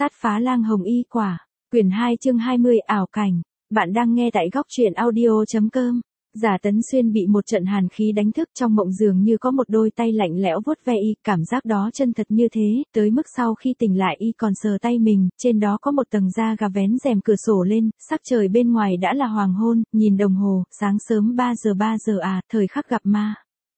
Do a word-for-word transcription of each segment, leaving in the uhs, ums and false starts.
Sát phá lang hồng y quả. Quyển hai chương hai mươi ảo cảnh. Bạn đang nghe tại góc truyện audio.com. Giả Tấn Xuyên bị một trận hàn khí đánh thức, trong mộng dường như có một đôi tay lạnh lẽo vuốt ve y, cảm giác đó chân thật như thế, tới mức sau khi tỉnh lại y còn sờ tay mình, trên đó có một tầng da gà vén rèm cửa sổ lên, sắc trời bên ngoài đã là hoàng hôn, nhìn đồng hồ, sáng sớm ba giờ ba giờ à, thời khắc gặp ma.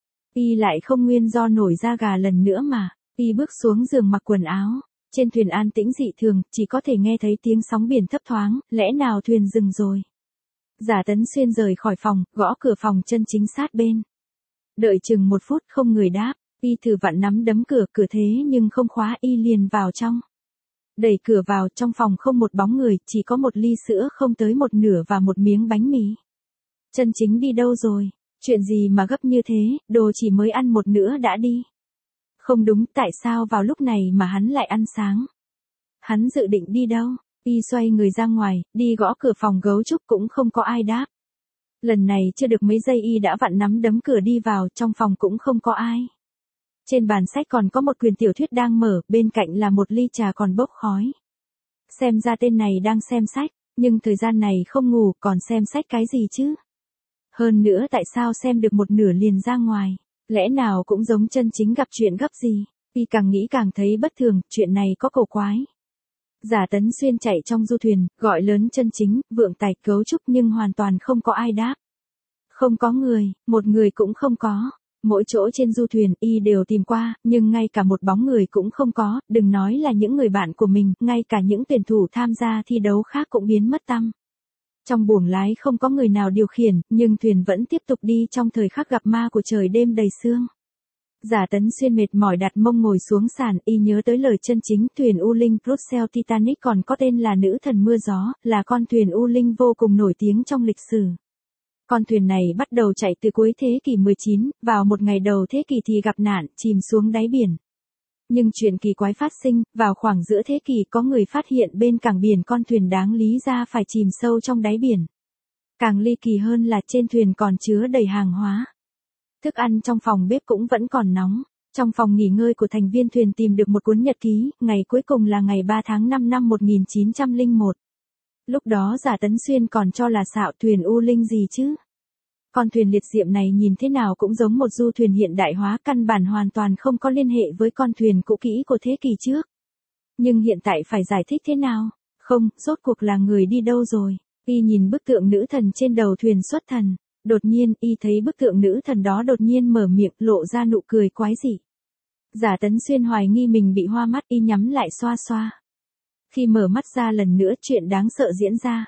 Y lại không nguyên do nổi da gà lần nữa mà, y bước xuống giường mặc quần áo. Trên thuyền an tĩnh dị thường, chỉ có thể nghe thấy tiếng sóng biển thấp thoáng, lẽ nào thuyền dừng rồi. Giả Tấn Xuyên rời khỏi phòng, gõ cửa phòng chân chính sát bên. Đợi chừng một phút không người đáp, y thử vặn nắm đấm cửa, cửa thế nhưng không khóa, y liền vào trong. Đẩy cửa vào, trong phòng không một bóng người, chỉ có một ly sữa không tới một nửa và một miếng bánh mì. Chân chính đi đâu rồi? Chuyện gì mà gấp như thế, đồ chỉ mới ăn một nửa đã đi. Không đúng, tại sao vào lúc này mà hắn lại ăn sáng? Hắn dự định đi đâu? Y xoay người ra ngoài, đi gõ cửa phòng gấu trúc cũng không có ai đáp. Lần này chưa được mấy giây y đã vặn nắm đấm cửa đi vào, trong phòng cũng không có ai. Trên bàn sách còn có một quyển tiểu thuyết đang mở, bên cạnh là một ly trà còn bốc khói. Xem ra tên này đang xem sách, nhưng thời gian này không ngủ, còn xem sách cái gì chứ? Hơn nữa tại sao xem được một nửa liền ra ngoài? Lẽ nào cũng giống chân chính gặp chuyện gấp gì? Y càng nghĩ càng thấy bất thường, chuyện này có cổ quái. Giả Tấn Xuyên chạy trong du thuyền, gọi lớn chân chính, vượng tài, gấu trúc nhưng hoàn toàn không có ai đáp. Không có người, một người cũng không có. Mỗi chỗ trên du thuyền y đều tìm qua, nhưng ngay cả một bóng người cũng không có, đừng nói là những người bạn của mình, ngay cả những tuyển thủ tham gia thi đấu khác cũng biến mất tăm. Trong buồng lái không có người nào điều khiển, nhưng thuyền vẫn tiếp tục đi trong thời khắc gặp ma của trời đêm đầy sương. Giả Tấn Xuyên mệt mỏi đặt mông ngồi xuống sàn, y nhớ tới lời chân chính, thuyền U Linh Brussels Titanic còn có tên là Nữ Thần Mưa Gió, là con thuyền U Linh vô cùng nổi tiếng trong lịch sử. Con thuyền này bắt đầu chạy từ cuối thế kỷ mười chín, vào một ngày đầu thế kỷ thì gặp nạn, chìm xuống đáy biển. Nhưng chuyện kỳ quái phát sinh, vào khoảng giữa thế kỷ có người phát hiện bên cảng biển con thuyền đáng lý ra phải chìm sâu trong đáy biển. Càng ly kỳ hơn là trên thuyền còn chứa đầy hàng hóa. Thức ăn trong phòng bếp cũng vẫn còn nóng. Trong phòng nghỉ ngơi của thành viên thuyền tìm được một cuốn nhật ký, ngày cuối cùng là ngày ba tháng năm năm một nghìn chín trăm lẻ một. Lúc đó Giả Tấn Xuyên còn cho là xạo thuyền U Linh gì chứ. Con thuyền liệt diệm này nhìn thế nào cũng giống một du thuyền hiện đại hóa, căn bản hoàn toàn không có liên hệ với con thuyền cũ kỹ của thế kỷ trước. Nhưng hiện tại phải giải thích thế nào? Không, rốt cuộc là người đi đâu rồi? Y nhìn bức tượng nữ thần trên đầu thuyền xuất thần. Đột nhiên, y thấy bức tượng nữ thần đó đột nhiên mở miệng, lộ ra nụ cười quái dị. Giả Tấn Xuyên hoài nghi mình bị hoa mắt, y nhắm lại xoa xoa. Khi mở mắt ra lần nữa, chuyện đáng sợ diễn ra.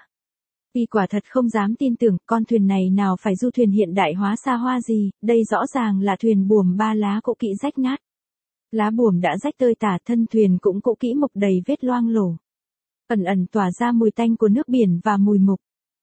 Y quả thật không dám tin tưởng, con thuyền này nào phải du thuyền hiện đại hóa xa hoa gì, đây rõ ràng là thuyền buồm ba lá cũ kỹ rách nát. Lá buồm đã rách tơi tả, thân thuyền cũng cũ kỹ mục đầy vết loang lổ. Ẩn ẩn tỏa ra mùi tanh của nước biển và mùi mục.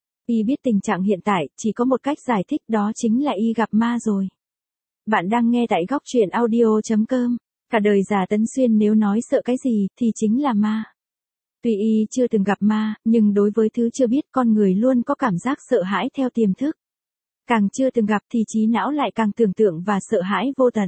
Y biết tình trạng hiện tại, chỉ có một cách giải thích, đó chính là y gặp ma rồi. Bạn đang nghe tại góc truyện audio.com. Cả đời Giả Tấn Xuyên nếu nói sợ cái gì, thì chính là ma. Tuy y chưa từng gặp ma, nhưng đối với thứ chưa biết, con người luôn có cảm giác sợ hãi theo tiềm thức. Càng chưa từng gặp thì trí não lại càng tưởng tượng và sợ hãi vô tận.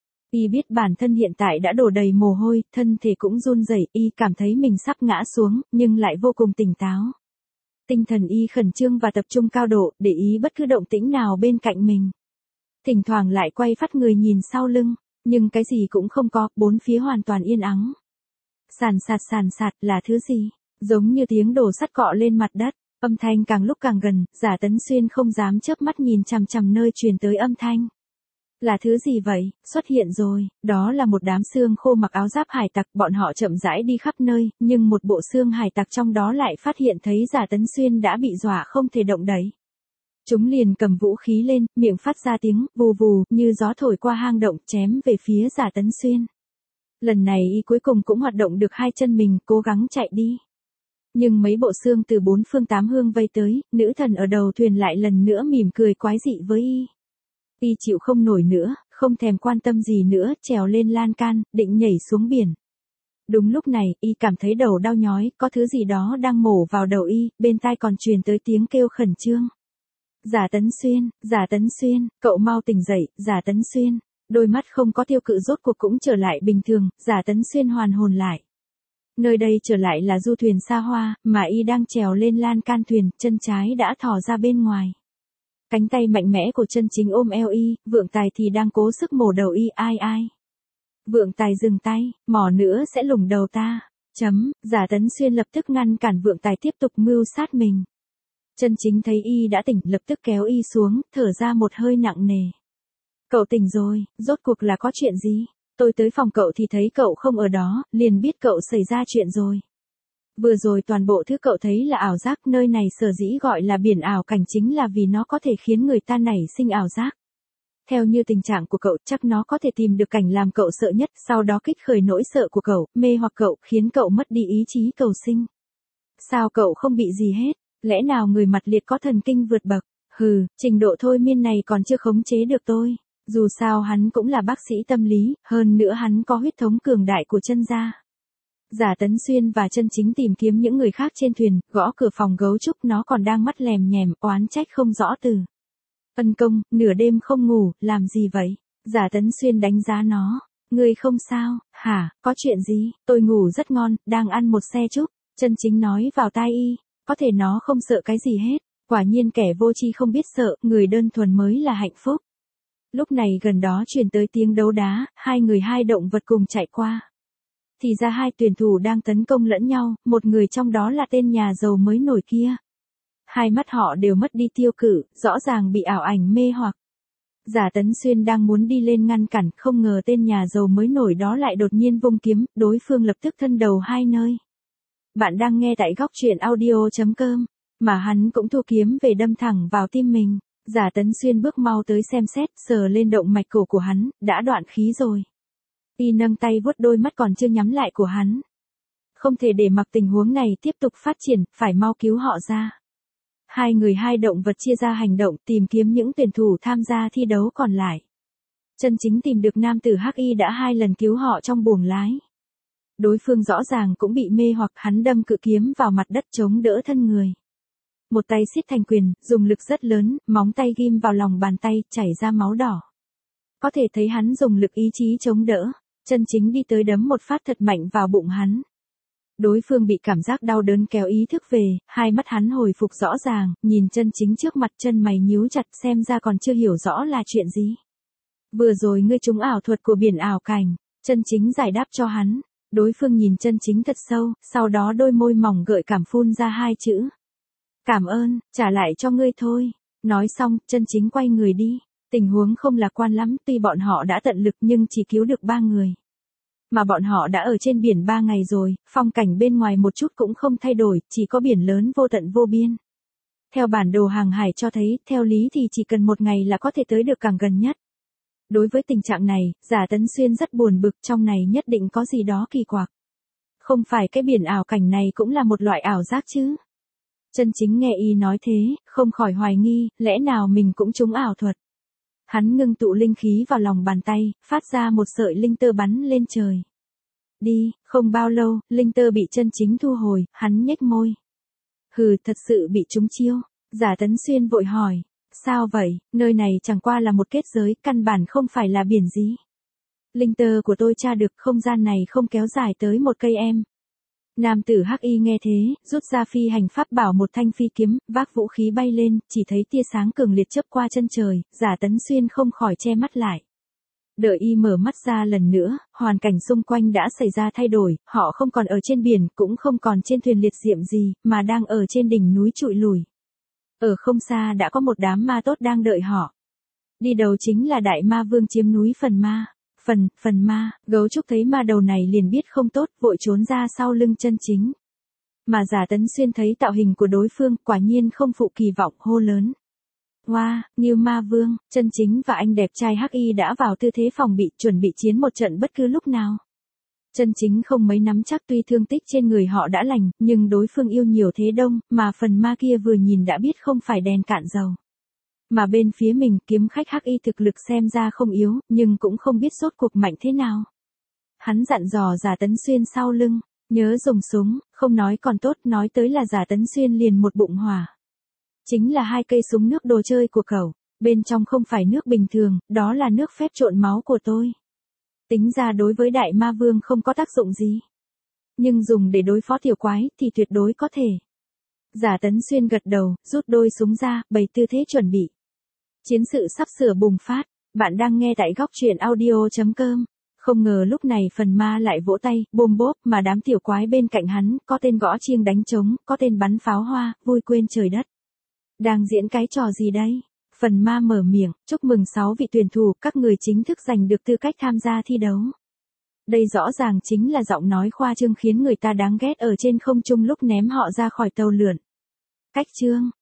Y biết bản thân hiện tại đã đổ đầy mồ hôi, thân thể cũng run rẩy, y cảm thấy mình sắp ngã xuống, nhưng lại vô cùng tỉnh táo. Tinh thần y khẩn trương và tập trung cao độ, để ý bất cứ động tĩnh nào bên cạnh mình. Thỉnh thoảng lại quay phát người nhìn sau lưng, nhưng cái gì cũng không có, bốn phía hoàn toàn yên ắng. Sàn sạt sàn sạt là thứ gì? Giống như tiếng đổ sắt cọ lên mặt đất, âm thanh càng lúc càng gần, Giả Tấn Xuyên không dám chớp mắt nhìn chằm chằm nơi truyền tới âm thanh. Là thứ gì vậy? Xuất hiện rồi, đó là một đám xương khô mặc áo giáp hải tặc, bọn họ chậm rãi đi khắp nơi, nhưng một bộ xương hải tặc trong đó lại phát hiện thấy Giả Tấn Xuyên đã bị dọa không thể động đậy. Chúng liền cầm vũ khí lên, miệng phát ra tiếng vù vù, như gió thổi qua hang động, chém về phía Giả Tấn Xuyên. Lần này y cuối cùng cũng hoạt động được hai chân mình, cố gắng chạy đi. Nhưng mấy bộ xương từ bốn phương tám hướng vây tới, nữ thần ở đầu thuyền lại lần nữa mỉm cười quái dị với y. Y chịu không nổi nữa, không thèm quan tâm gì nữa, trèo lên lan can, định nhảy xuống biển. Đúng lúc này, y cảm thấy đầu đau nhói, có thứ gì đó đang mổ vào đầu y, bên tai còn truyền tới tiếng kêu khẩn trương. Giả Tấn Xuyên, Giả Tấn Xuyên, cậu mau tỉnh dậy, Giả Tấn Xuyên. Đôi mắt không có tiêu cự rốt cuộc cũng trở lại bình thường, Giả Tấn Xuyên hoàn hồn lại. Nơi đây trở lại là du thuyền xa hoa, mà y đang trèo lên lan can thuyền, chân trái đã thò ra bên ngoài. Cánh tay mạnh mẽ của chân chính ôm eo y, Vượng Tài thì đang cố sức mổ đầu y. Ai ai. Vượng Tài dừng tay, mỏ nữa sẽ lủng đầu ta. Chấm, Giả Tấn Xuyên lập tức ngăn cản Vượng Tài tiếp tục mưu sát mình. Chân chính thấy y đã tỉnh, lập tức kéo y xuống, thở ra một hơi nặng nề. Cậu tỉnh rồi, rốt cuộc là có chuyện gì? Tôi tới phòng cậu thì thấy cậu không ở đó, liền biết cậu xảy ra chuyện rồi. Vừa rồi toàn bộ thứ cậu thấy là ảo giác, nơi này sở dĩ gọi là biển ảo cảnh chính là vì nó có thể khiến người ta nảy sinh ảo giác. Theo như tình trạng của cậu, chắc nó có thể tìm được cảnh làm cậu sợ nhất, sau đó kích khởi nỗi sợ của cậu, mê hoặc cậu, khiến cậu mất đi ý chí cầu sinh. Sao cậu không bị gì hết? Lẽ nào người mặt liệt có thần kinh vượt bậc? Hừ, trình độ thôi miên này còn chưa khống chế được tôi. Dù sao hắn cũng là bác sĩ tâm lý, hơn nữa hắn có huyết thống cường đại của chân gia. Giả Tấn Xuyên và Chân Chính tìm kiếm những người khác trên thuyền, gõ cửa phòng gấu trúc, nó còn đang mắt lèm nhèm, oán trách không rõ từ. Ân công, nửa đêm không ngủ, làm gì vậy? Giả Tấn Xuyên đánh giá nó. Ngươi không sao, hả, có chuyện gì? Tôi ngủ rất ngon, đang ăn một xe trúc. Chân Chính nói vào tai y, có thể nó không sợ cái gì hết. Quả nhiên kẻ vô tri không biết sợ, người đơn thuần mới là hạnh phúc. Lúc này gần đó truyền tới tiếng đấu đá, hai người hai động vật cùng chạy qua. Thì ra hai tuyển thủ đang tấn công lẫn nhau, một người trong đó là tên nhà giàu mới nổi kia. Hai mắt họ đều mất đi tiêu cự, rõ ràng bị ảo ảnh mê hoặc. Giả Tấn Xuyên đang muốn đi lên ngăn cản, không ngờ tên nhà giàu mới nổi đó lại đột nhiên vung kiếm, đối phương lập tức thân đầu hai nơi. Bạn đang nghe tại góc truyện audio chấm com, mà hắn cũng thu kiếm về đâm thẳng vào tim mình. Giả Tấn Xuyên bước mau tới xem xét, sờ lên động mạch cổ của hắn, đã đoạn khí rồi. Y nâng tay vuốt đôi mắt còn chưa nhắm lại của hắn. Không thể để mặc tình huống này tiếp tục phát triển, phải mau cứu họ ra. Hai người hai động vật chia ra hành động, tìm kiếm những tuyển thủ tham gia thi đấu còn lại. Chân Chính tìm được nam tử hắc y đã hai lần cứu họ trong buồng lái. Đối phương rõ ràng cũng bị mê hoặc, hắn đâm cự kiếm vào mặt đất chống đỡ thân người. Một tay siết thành quyền, dùng lực rất lớn, móng tay ghim vào lòng bàn tay, chảy ra máu đỏ. Có thể thấy hắn dùng lực ý chí chống đỡ. Chân Chính đi tới đấm một phát thật mạnh vào bụng hắn. Đối phương bị cảm giác đau đớn kéo ý thức về, hai mắt hắn hồi phục rõ ràng, nhìn Chân Chính trước mặt, chân mày nhíu chặt, xem ra còn chưa hiểu rõ là chuyện gì. Vừa rồi ngươi trúng ảo thuật của biển ảo cảnh. Chân Chính giải đáp cho hắn. Đối phương nhìn Chân Chính thật sâu, sau đó đôi môi mỏng gợi cảm phun ra hai chữ. Cảm ơn, trả lại cho ngươi thôi. Nói xong, Chân Chính quay người đi. Tình huống không lạc quan lắm, tuy bọn họ đã tận lực nhưng chỉ cứu được ba người. Mà bọn họ đã ở trên biển ba ngày rồi, phong cảnh bên ngoài một chút cũng không thay đổi, chỉ có biển lớn vô tận vô biên. Theo bản đồ hàng hải cho thấy, theo lý thì chỉ cần một ngày là có thể tới được cảng gần nhất. Đối với tình trạng này, Giả Tấn Xuyên rất buồn bực, trong này nhất định có gì đó kỳ quặc. Không phải cái biển ảo cảnh này cũng là một loại ảo giác chứ? Chân Chính nghe y nói thế, không khỏi hoài nghi, lẽ nào mình cũng trúng ảo thuật. Hắn ngưng tụ linh khí vào lòng bàn tay, phát ra một sợi linh tơ bắn lên trời. Đi, không bao lâu, linh tơ bị Chân Chính thu hồi, hắn nhếch môi. Hừ, thật sự bị trúng chiêu. Giả Tấn Xuyên vội hỏi, sao vậy, nơi này chẳng qua là một kết giới, căn bản không phải là biển gì. Linh tơ của tôi tra được, không gian này không kéo dài tới một cây em. Nam tử hắc y nghe thế, rút ra phi hành pháp bảo một thanh phi kiếm, vác vũ khí bay lên, chỉ thấy tia sáng cường liệt chớp qua chân trời, Giả Tấn Xuyên không khỏi che mắt lại. Đợi y mở mắt ra lần nữa, hoàn cảnh xung quanh đã xảy ra thay đổi, họ không còn ở trên biển, cũng không còn trên thuyền liệt diệm gì, mà đang ở trên đỉnh núi trụi lùi. Ở không xa đã có một đám ma tốt đang đợi họ. Đi đầu chính là đại ma vương chiếm núi Phần Ma. Phần, phần ma, gấu trúc thấy ma đầu này liền biết không tốt, vội trốn ra sau lưng Chân Chính. Mà Giả Tấn Xuyên thấy tạo hình của đối phương, quả nhiên không phụ kỳ vọng, hô lớn. Wow, Nghiêu Ma Vương, Chân Chính và anh đẹp trai hắc y đã vào tư thế phòng bị, chuẩn bị chiến một trận bất cứ lúc nào. Chân Chính không mấy nắm chắc, tuy thương tích trên người họ đã lành, nhưng đối phương yêu nhiều thế đông, mà phần ma kia vừa nhìn đã biết không phải đèn cạn dầu. Mà bên phía mình, kiếm khách hắc y thực lực xem ra không yếu, nhưng cũng không biết rốt cuộc mạnh thế nào. Hắn dặn dò Giả Tấn Xuyên sau lưng, nhớ dùng súng, không nói còn tốt, nói tới là Giả Tấn Xuyên liền một bụng hỏa. Chính là hai cây súng nước đồ chơi của cậu, bên trong không phải nước bình thường, đó là nước phép trộn máu của tôi. Tính ra đối với đại ma vương không có tác dụng gì. Nhưng dùng để đối phó tiểu quái thì tuyệt đối có thể. Giả Tấn Xuyên gật đầu, rút đôi súng ra, bày tư thế chuẩn bị. Chiến sự sắp sửa bùng phát. Bạn đang nghe tại góc truyện audio chấm com. Không ngờ lúc này phần ma lại vỗ tay, bôm bốp, mà đám tiểu quái bên cạnh hắn, có tên gõ chiêng đánh trống, có tên bắn pháo hoa, vui quên trời đất. Đang diễn cái trò gì đây? Phần ma mở miệng, chúc mừng sáu vị tuyển thủ, các người chính thức giành được tư cách tham gia thi đấu. Đây rõ ràng chính là giọng nói khoa trương khiến người ta đáng ghét ở trên không trung lúc ném họ ra khỏi tàu lượn. Cách chương,